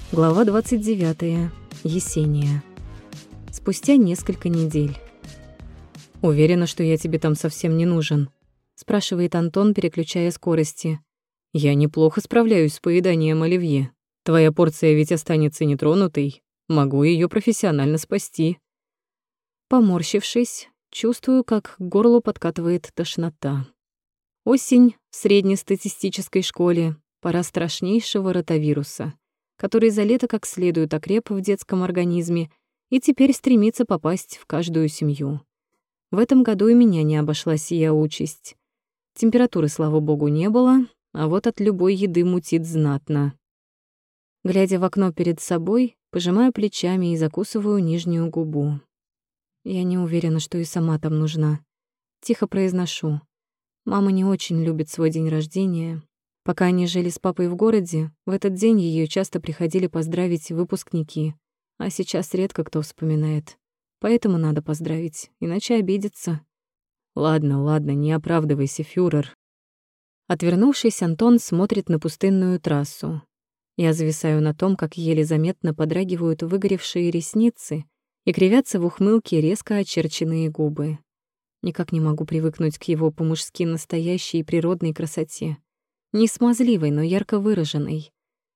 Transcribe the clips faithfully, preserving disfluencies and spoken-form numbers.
Глава двадцать девятая. Есения. Спустя несколько недель. «Уверена, что я тебе там совсем не нужен?» — спрашивает Антон, переключая скорости. «Я неплохо справляюсь с поеданием оливье. Твоя порция ведь останется нетронутой. Могу ее профессионально спасти». Поморщившись, чувствую, как к горлу подкатывает тошнота. Осень в среднестатистической школе — пора страшнейшего ротавируса, который за лето как следует окреп в детском организме и теперь стремится попасть в каждую семью. В этом году и меня не обошла сия участь. Температуры, слава богу, не было, а вот от любой еды мутит знатно. Глядя в окно перед собой, пожимаю плечами и закусываю нижнюю губу. Я не уверена, что и сама там нужна. Тихо произношу. Мама не очень любит свой день рождения. Пока они жили с папой в городе, в этот день ее часто приходили поздравить выпускники, а сейчас редко кто вспоминает. Поэтому надо поздравить, иначе обидится. Ладно, ладно, не оправдывайся, фюрер. Отвернувшись, Антон смотрит на пустынную трассу. Я зависаю на том, как еле заметно подрагивают выгоревшие ресницы и кривятся в ухмылке резко очерченные губы. Никак не могу привыкнуть к его по-мужски настоящей природной красоте. Не смазливой, но ярко выраженной.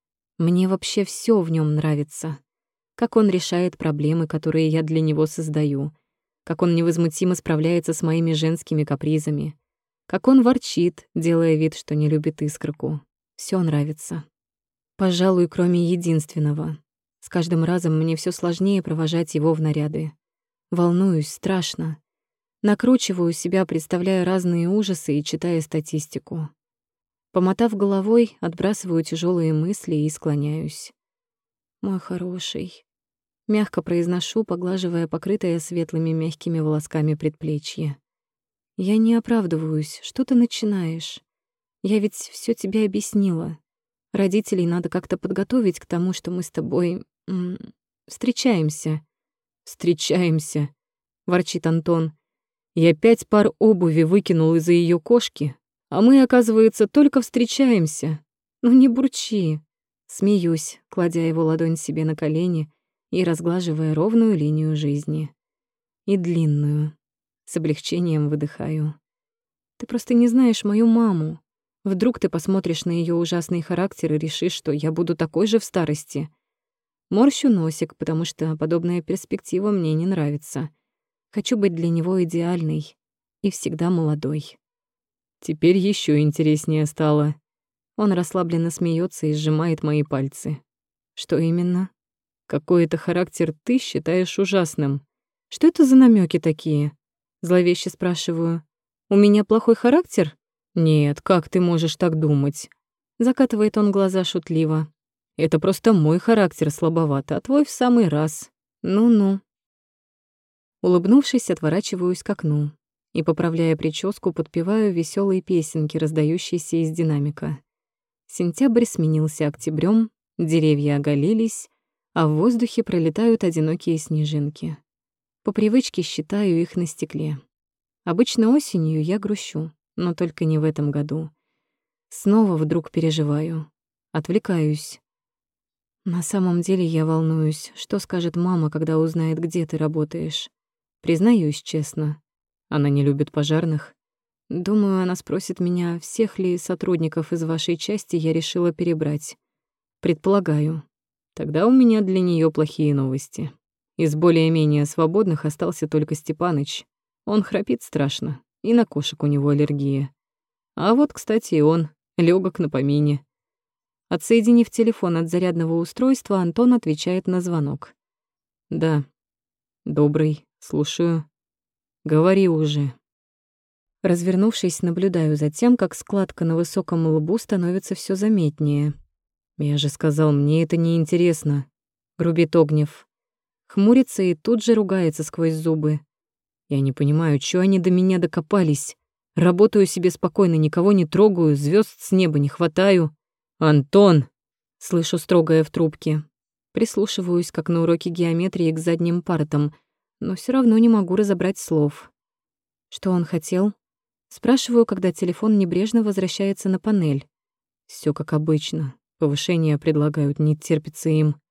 Мне вообще всё в нём нравится. Как он решает проблемы, которые я для него создаю. Как он невозмутимо справляется с моими женскими капризами. Как он ворчит, делая вид, что не любит искорку. Всё нравится. Пожалуй, кроме единственного. С каждым разом мне всё сложнее провожать его в наряды. Волнуюсь, страшно. Накручиваю себя, представляя разные ужасы и читая статистику. Помотав головой, отбрасываю тяжелые мысли и склоняюсь. «Мой хороший», — мягко произношу, поглаживая покрытое светлыми мягкими волосками предплечье. «Я не оправдываюсь, что ты начинаешь? Я ведь всё тебе объяснила. Родителей надо как-то подготовить к тому, что мы с тобой... М- встречаемся». «Встречаемся», — ворчит Антон. «Я пять пар обуви выкинул из-за её кошки, а мы, оказывается, только встречаемся. Ну не бурчи». Смеюсь, кладя его ладонь себе на колени и разглаживая ровную линию жизни. И длинную. С облегчением выдыхаю. Ты просто не знаешь мою маму. Вдруг ты посмотришь на её ужасный характер и решишь, что я буду такой же в старости. Морщу носик, потому что подобная перспектива мне не нравится. Хочу быть для него идеальной и всегда молодой. Теперь ещё интереснее стало. Он расслабленно смеётся и сжимает мои пальцы. Что именно? Какой это характер ты считаешь ужасным? Что это за намёки такие? Зловеще спрашиваю. У меня плохой характер? Нет, как ты можешь так думать? Закатывает он глаза шутливо. Это просто мой характер слабоват, а твой в самый раз. Ну-ну. Улыбнувшись, отворачиваюсь к окну и, поправляя прическу, подпеваю весёлые песенки, раздающиеся из динамика. Сентябрь сменился октябрём, деревья оголились, а в воздухе пролетают одинокие снежинки. По привычке считаю их на стекле. Обычно осенью я грущу, но только не в этом году. Снова вдруг переживаю, отвлекаюсь. На самом деле я волнуюсь, что скажет мама, когда узнает, где ты работаешь. Признаюсь честно, она не любит пожарных. Думаю, она спросит меня, всех ли сотрудников из вашей части я решила перебрать. Предполагаю. Тогда у меня для неё плохие новости. Из более-менее свободных остался только Степаныч. Он храпит страшно, и на кошек у него аллергия. А вот, кстати, и он, лёгок на помине. Отсоединив телефон от зарядного устройства, Антон отвечает на звонок. «Да. Добрый. Слушаю. Говори уже». Развернувшись, наблюдаю за тем, как складка на высоком лбу становится всё заметнее. «Я же сказал, мне это неинтересно», — грубит Огнев. Хмурится и тут же ругается сквозь зубы. «Я не понимаю, чё они до меня докопались? Работаю себе спокойно, никого не трогаю, звёзд с неба не хватаю». «Антон!» — слышу строгое в трубке. Прислушиваюсь, как на уроке геометрии к задним партам, но всё равно не могу разобрать слов. Что он хотел? Спрашиваю, когда телефон небрежно возвращается на панель. Всё как обычно. Повышение предлагают, не терпится им.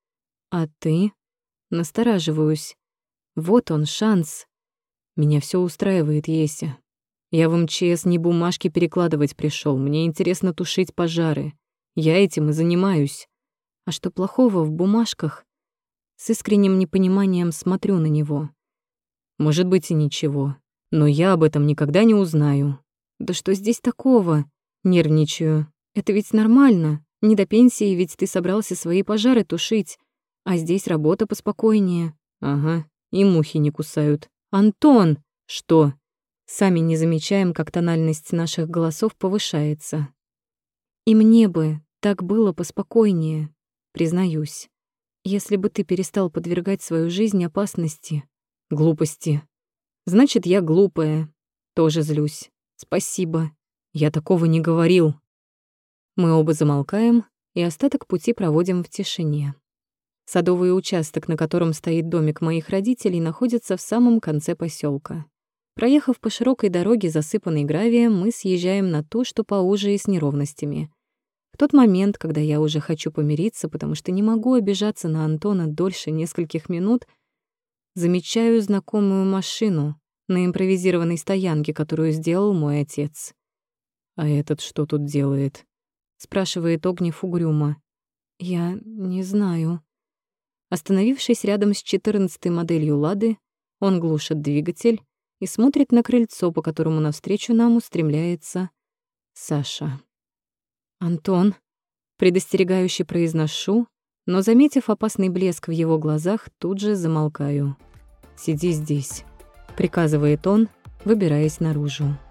А ты? Настораживаюсь. Вот он, шанс. Меня все устраивает, Еся. Я в МЧС не бумажки перекладывать пришел, мне интересно тушить пожары. Я этим и занимаюсь. А что плохого в бумажках? С искренним непониманием смотрю на него. Может быть и ничего, но я об этом никогда не узнаю. Да что здесь такого? Нервничаю. Это ведь нормально. Не до пенсии, ведь ты собрался свои пожары тушить. А здесь работа поспокойнее. Ага, и мухи не кусают. Антон! Что? Сами не замечаем, как тональность наших голосов повышается. И мне бы так было поспокойнее, признаюсь. Если бы ты перестал подвергать свою жизнь опасности. Глупости. Значит, я глупая. Тоже злюсь. Спасибо. Я такого не говорил. Мы оба замолкаем, и остаток пути проводим в тишине. Садовый участок, на котором стоит домик моих родителей, находится в самом конце поселка. Проехав по широкой дороге, засыпанной гравием, мы съезжаем на ту, что поуже и с неровностями. В тот момент, когда я уже хочу помириться, потому что не могу обижаться на Антона дольше нескольких минут, замечаю знакомую машину на импровизированной стоянке, которую сделал мой отец. «А этот что тут делает?» — спрашивает Огнев угрюмо. «Я не знаю». Остановившись рядом с четырнадцатой моделью «Лады», он глушит двигатель и смотрит на крыльцо, по которому навстречу нам устремляется Саша. «Антон», — предостерегающе произношу, но, заметив опасный блеск в его глазах, тут же замолкаю. «Сиди здесь», — приказывает он, выбираясь наружу.